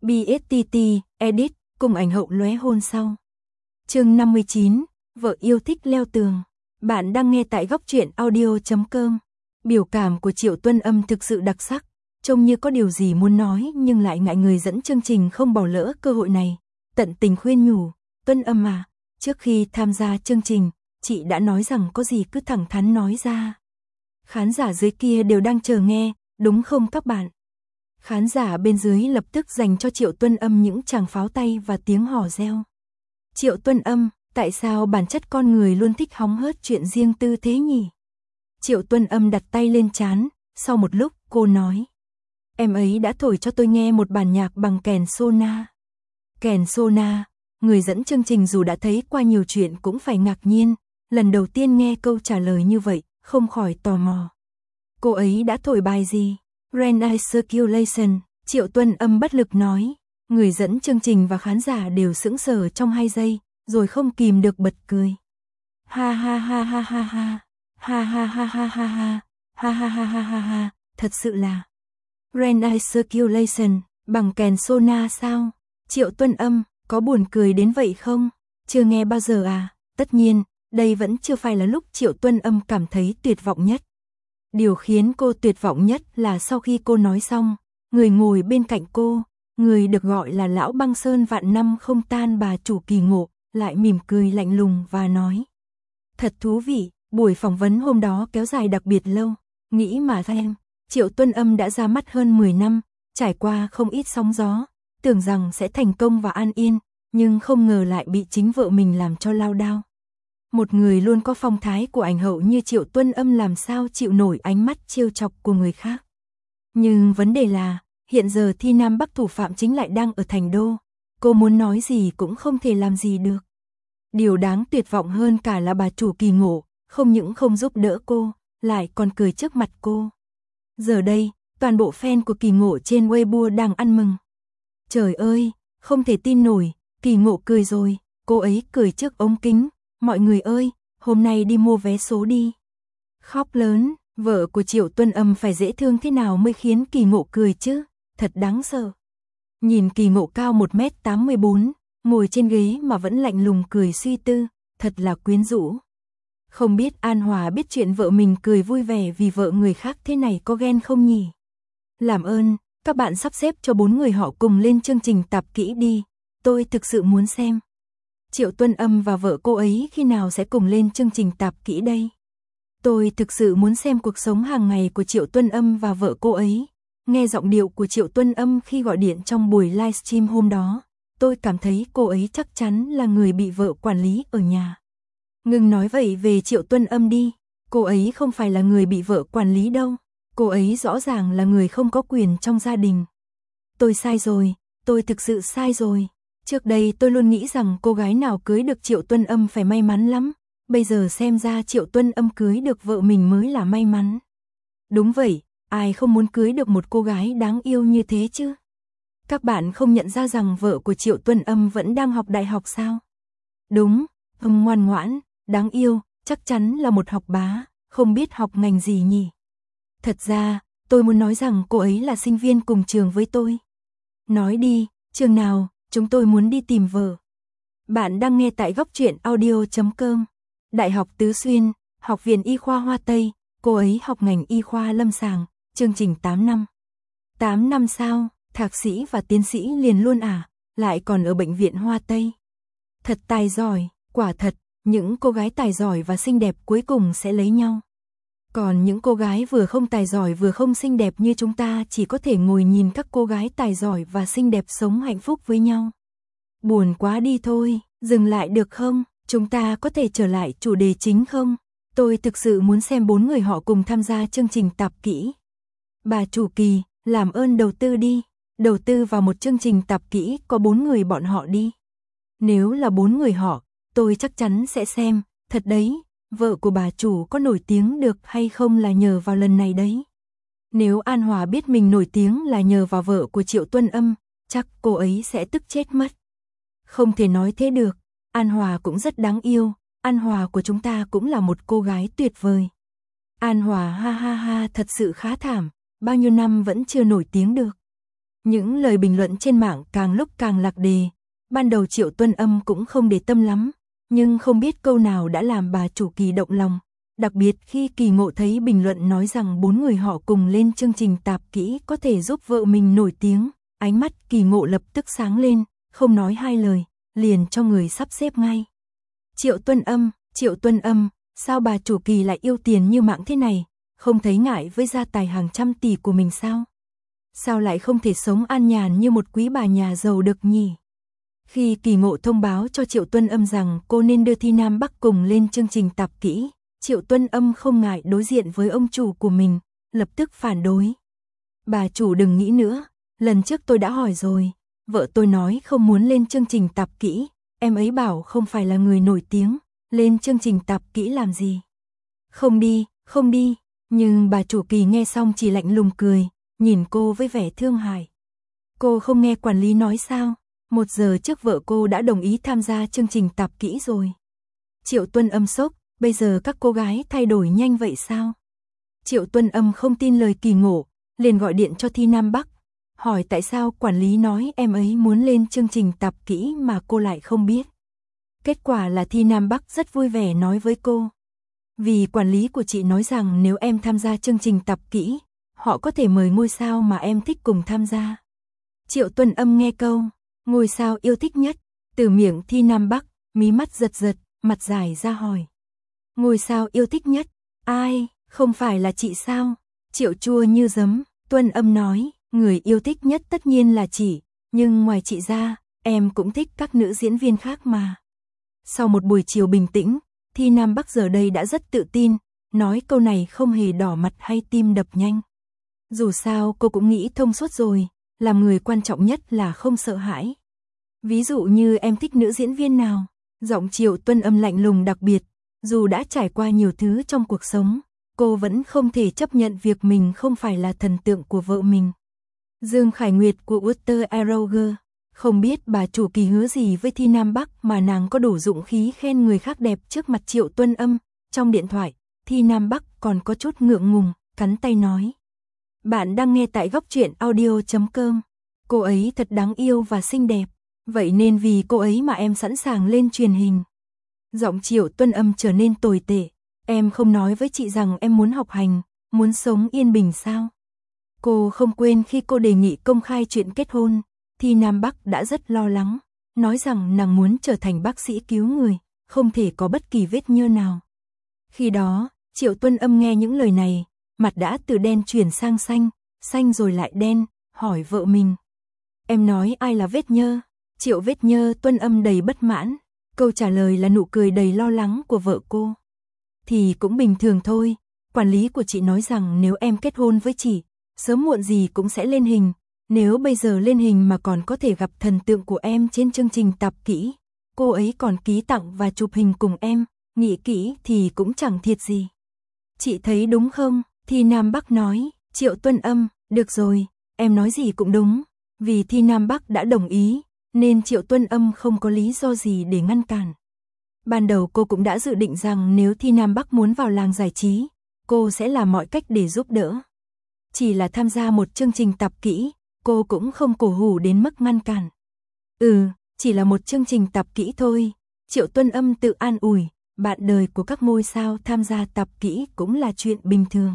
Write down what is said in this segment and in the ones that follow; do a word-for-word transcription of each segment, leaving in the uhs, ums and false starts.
bê ét tê tê, edit, cùng ảnh hậu lóe hôn sau. Chương năm mươi chín, vợ yêu thích leo tường. Bạn đang nghe tại góc truyện audio chấm com. Biểu cảm của Triệu Tuân Âm thực sự đặc sắc, trông như có điều gì muốn nói nhưng lại ngại người dẫn chương trình không bỏ lỡ cơ hội này. Tận tình khuyên nhủ, Tuân Âm à, trước khi tham gia chương trình, chị đã nói rằng có gì cứ thẳng thắn nói ra. Khán giả dưới kia đều đang chờ nghe, đúng không các bạn? Khán giả bên dưới lập tức dành cho Triệu Tuân Âm những tràng pháo tay và tiếng hò reo. Triệu Tuân Âm, tại sao bản chất con người luôn thích hóng hớt chuyện riêng tư thế nhỉ? Triệu Tuân Âm đặt tay lên trán, sau một lúc cô nói. Em ấy đã thổi cho tôi nghe một bản nhạc bằng kèn sona. Kèn sona, người dẫn chương trình dù đã thấy qua nhiều chuyện cũng phải ngạc nhiên, lần đầu tiên nghe câu trả lời như vậy, không khỏi tò mò. Cô ấy đã thổi bài gì? Random Circulation, Triệu Tuân Âm bất lực nói. Người dẫn chương trình và khán giả đều sững sờ trong hai giây, rồi không kìm được bật cười. Ha ha ha ha ha ha, ha ha ha ha ha ha, ha ha ha ha ha ha, thật sự là Random Circulation, bằng kèn sona sao? Triệu Tuân Âm, có buồn cười đến vậy không? Chưa nghe bao giờ à? Tất nhiên, đây vẫn chưa phải là lúc Triệu Tuân Âm cảm thấy tuyệt vọng nhất. Điều khiến cô tuyệt vọng nhất là sau khi cô nói xong, người ngồi bên cạnh cô, người được gọi là lão băng sơn vạn năm không tan bà chủ Kỳ Ngộ, lại mỉm cười lạnh lùng và nói. Thật thú vị, buổi phỏng vấn hôm đó kéo dài đặc biệt lâu, nghĩ mà xem, Triệu Tuân Âm đã ra mắt hơn mười năm, trải qua không ít sóng gió, tưởng rằng sẽ thành công và an yên, nhưng không ngờ lại bị chính vợ mình làm cho lao đao. Một người luôn có phong thái của ảnh hậu như Triệu Tuân Âm làm sao chịu nổi ánh mắt trêu chọc của người khác. Nhưng vấn đề là, hiện giờ Thi Nam Bắc thủ phạm chính lại đang ở thành đô, cô muốn nói gì cũng không thể làm gì được. Điều đáng tuyệt vọng hơn cả là bà chủ Kỳ Ngộ, không những không giúp đỡ cô, lại còn cười trước mặt cô. Giờ đây, toàn bộ fan của Kỳ Ngộ trên Weibo đang ăn mừng. Trời ơi, không thể tin nổi, Kỳ Ngộ cười rồi, cô ấy cười trước ống kính. Mọi người ơi, hôm nay đi mua vé số đi. Khóc lớn, vợ của Triệu Tuân Âm phải dễ thương thế nào mới khiến Kỳ Ngộ cười chứ, thật đáng sợ. Nhìn Kỳ Ngộ cao một mét tám mươi bốn, ngồi trên ghế mà vẫn lạnh lùng cười suy tư, thật là quyến rũ. Không biết An Hòa biết chuyện vợ mình cười vui vẻ vì vợ người khác thế này có ghen không nhỉ? Làm ơn, các bạn sắp xếp cho bốn người họ cùng lên chương trình tạp kỹ đi, tôi thực sự muốn xem. Triệu Tuân Âm và vợ cô ấy khi nào sẽ cùng lên chương trình tạp kỹ đây? Tôi thực sự muốn xem cuộc sống hàng ngày của Triệu Tuân Âm và vợ cô ấy. Nghe giọng điệu của Triệu Tuân Âm khi gọi điện trong buổi livestream hôm đó, tôi cảm thấy cô ấy chắc chắn là người bị vợ quản lý ở nhà. Ngừng nói vậy về Triệu Tuân Âm đi, cô ấy không phải là người bị vợ quản lý đâu, cô ấy rõ ràng là người không có quyền trong gia đình. Tôi sai rồi, tôi thực sự sai rồi. Trước đây tôi luôn nghĩ rằng cô gái nào cưới được Triệu Tuân Âm phải may mắn lắm, bây giờ xem ra Triệu Tuân Âm cưới được vợ mình mới là may mắn. Đúng vậy, ai không muốn cưới được một cô gái đáng yêu như thế chứ? Các bạn không nhận ra rằng vợ của Triệu Tuân Âm vẫn đang học đại học sao? Đúng, Âm ngoan ngoãn, đáng yêu, chắc chắn là một học bá, không biết học ngành gì nhỉ? Thật ra, tôi muốn nói rằng cô ấy là sinh viên cùng trường với tôi. Nói đi, trường nào? Chúng tôi muốn đi tìm vợ. Bạn đang nghe tại góc truyện audio chấm com. Đại học Tứ Xuyên, Học viện Y khoa Hoa Tây, cô ấy học ngành y khoa lâm sàng, chương trình tám năm. tám năm sao, thạc sĩ và tiến sĩ liền luôn à, lại còn ở bệnh viện Hoa Tây. Thật tài giỏi, quả thật, những cô gái tài giỏi và xinh đẹp cuối cùng sẽ lấy nhau. Còn những cô gái vừa không tài giỏi vừa không xinh đẹp như chúng ta chỉ có thể ngồi nhìn các cô gái tài giỏi và xinh đẹp sống hạnh phúc với nhau. Buồn quá đi thôi, dừng lại được không? Chúng ta có thể trở lại chủ đề chính không? Tôi thực sự muốn xem bốn người họ cùng tham gia chương trình tạp kỹ. Bà chủ Kỳ, làm ơn đầu tư đi. Đầu tư vào một chương trình tạp kỹ có bốn người bọn họ đi. Nếu là bốn người họ, tôi chắc chắn sẽ xem, thật đấy. Vợ của bà chủ có nổi tiếng được hay không là nhờ vào lần này đấy. Nếu An Hòa biết mình nổi tiếng là nhờ vào vợ của Triệu Tuân Âm, chắc cô ấy sẽ tức chết mất. Không thể nói thế được, An Hòa cũng rất đáng yêu, An Hòa của chúng ta cũng là một cô gái tuyệt vời. An Hòa ha ha ha thật sự khá thảm, bao nhiêu năm vẫn chưa nổi tiếng được. Những lời bình luận trên mạng càng lúc càng lạc đề. Ban đầu Triệu Tuân Âm cũng không để tâm lắm, nhưng không biết câu nào đã làm bà chủ Kỳ động lòng. Đặc biệt khi Kỳ Ngộ thấy bình luận nói rằng bốn người họ cùng lên chương trình tạp kỹ có thể giúp vợ mình nổi tiếng, ánh mắt Kỳ Ngộ lập tức sáng lên, không nói hai lời, liền cho người sắp xếp ngay. Triệu Tuân Âm, Triệu Tuân Âm, sao bà chủ Kỳ lại yêu tiền như mạng thế này, không thấy ngại với gia tài hàng trăm tỷ của mình sao? Sao lại không thể sống an nhàn như một quý bà nhà giàu được nhỉ? Khi Kỳ Ngộ thông báo cho Triệu Tuân Âm rằng cô nên đưa Thi Nam Bắc cùng lên chương trình tạp kỹ, Triệu Tuân Âm không ngại đối diện với ông chủ của mình, lập tức phản đối. Bà chủ đừng nghĩ nữa, lần trước tôi đã hỏi rồi, vợ tôi nói không muốn lên chương trình tạp kỹ, em ấy bảo không phải là người nổi tiếng, lên chương trình tạp kỹ làm gì? Không đi, không đi, nhưng bà chủ Kỳ nghe xong chỉ lạnh lùng cười, nhìn cô với vẻ thương hại. Cô không nghe quản lý nói sao? Một giờ trước vợ cô đã đồng ý tham gia chương trình tạp kỹ rồi. Triệu Tuân Âm sốc, bây giờ các cô gái thay đổi nhanh vậy sao? Triệu Tuân Âm không tin lời Kỳ Ngộ, liền gọi điện cho Thi Nam Bắc, hỏi tại sao quản lý nói em ấy muốn lên chương trình tạp kỹ mà cô lại không biết. Kết quả là Thi Nam Bắc rất vui vẻ nói với cô. Vì quản lý của chị nói rằng nếu em tham gia chương trình tạp kỹ, họ có thể mời ngôi sao mà em thích cùng tham gia. Triệu Tuân Âm nghe câu ngôi sao yêu thích nhất từ miệng Thi Nam Bắc, mí mắt giật giật, mặt dài ra hỏi. Ngôi sao yêu thích nhất? Ai? Không phải là chị sao? Triệu chua như giấm, Tuân Âm nói, người yêu thích nhất tất nhiên là chị, nhưng ngoài chị ra, em cũng thích các nữ diễn viên khác mà. Sau một buổi chiều bình tĩnh, Thi Nam Bắc giờ đây đã rất tự tin, nói câu này không hề đỏ mặt hay tim đập nhanh. Dù sao cô cũng nghĩ thông suốt rồi, làm người quan trọng nhất là không sợ hãi. Ví dụ như em thích nữ diễn viên nào? Giọng Triệu Tuân Âm lạnh lùng đặc biệt, dù đã trải qua nhiều thứ trong cuộc sống, cô vẫn không thể chấp nhận việc mình không phải là thần tượng của vợ mình. Dương Khải Nguyệt của Water Aeroger, không biết bà chủ Kỳ hứa gì với Thi Nam Bắc mà nàng có đủ dũng khí khen người khác đẹp trước mặt Triệu Tuân Âm. Trong điện thoại, Thi Nam Bắc còn có chút ngượng ngùng, cắn tay nói. Bạn đang nghe tại góc truyện audio chấm com. Cô ấy thật đáng yêu và xinh đẹp, vậy nên vì cô ấy mà em sẵn sàng lên truyền hình. Giọng Triệu Tuân Âm trở nên tồi tệ. Em không nói với chị rằng em muốn học hành, muốn sống yên bình sao? Cô không quên khi cô đề nghị công khai chuyện kết hôn, Thi Nam Bắc đã rất lo lắng, nói rằng nàng muốn trở thành bác sĩ cứu người, không thể có bất kỳ vết nhơ nào. Khi đó, Triệu Tuân Âm nghe những lời này, mặt đã từ đen chuyển sang xanh, xanh rồi lại đen, hỏi vợ mình. Em nói ai là vết nhơ? Triệu vết nhơ. Tuân Âm đầy bất mãn, câu trả lời là nụ cười đầy lo lắng của vợ cô. Thì cũng bình thường thôi, quản lý của chị nói rằng nếu em kết hôn với chị, sớm muộn gì cũng sẽ lên hình, nếu bây giờ lên hình mà còn có thể gặp thần tượng của em trên chương trình tạp kỹ, cô ấy còn ký tặng và chụp hình cùng em, nghĩ kỹ thì cũng chẳng thiệt gì. Chị thấy đúng không? Thi Nam Bắc nói. Triệu Tuân Âm, được rồi, em nói gì cũng đúng, vì Thi Nam Bắc đã đồng ý, nên Triệu Tuân Âm không có lý do gì để ngăn cản. Ban đầu cô cũng đã dự định rằng nếu Thi Nam Bắc muốn vào làng giải trí, cô sẽ làm mọi cách để giúp đỡ. Chỉ là tham gia một chương trình tạp kỹ, cô cũng không cổ hủ đến mức ngăn cản. Ừ, chỉ là một chương trình tạp kỹ thôi, Triệu Tuân Âm tự an ủi, bạn đời của các ngôi sao tham gia tạp kỹ cũng là chuyện bình thường.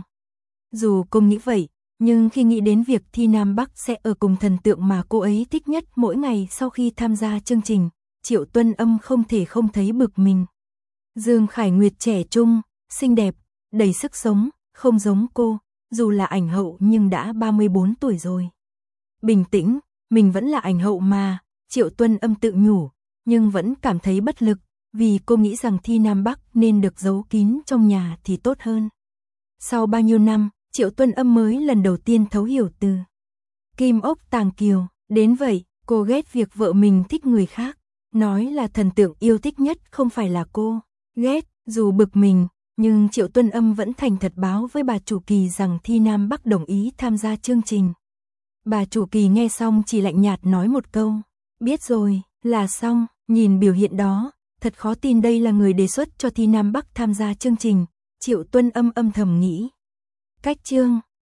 Dù cô nghĩ vậy, nhưng khi nghĩ đến việc Thi Nam Bắc sẽ ở cùng thần tượng mà cô ấy thích nhất mỗi ngày sau khi tham gia chương trình, Triệu Tuân Âm không thể không thấy bực mình. Dương Khải Nguyệt trẻ trung, xinh đẹp, đầy sức sống, không giống cô, dù là ảnh hậu nhưng đã ba mươi bốn tuổi rồi. Bình tĩnh, mình vẫn là ảnh hậu mà, Triệu Tuân Âm tự nhủ, nhưng vẫn cảm thấy bất lực, vì cô nghĩ rằng Thi Nam Bắc nên được giấu kín trong nhà thì tốt hơn. Sau bao nhiêu năm, Triệu Tuân Âm mới lần đầu tiên thấu hiểu từ Kim Ốc Tàng Kiều, đến vậy, cô ghét việc vợ mình thích người khác, nói là thần tượng yêu thích nhất không phải là cô, ghét, dù bực mình, nhưng Triệu Tuân Âm vẫn thành thật báo với bà chủ Kỳ rằng Thi Nam Bắc đồng ý tham gia chương trình. Bà chủ Kỳ nghe xong chỉ lạnh nhạt nói một câu, biết rồi, là xong, nhìn biểu hiện đó, thật khó tin đây là người đề xuất cho Thi Nam Bắc tham gia chương trình, Triệu Tuân Âm âm thầm nghĩ. Cách chương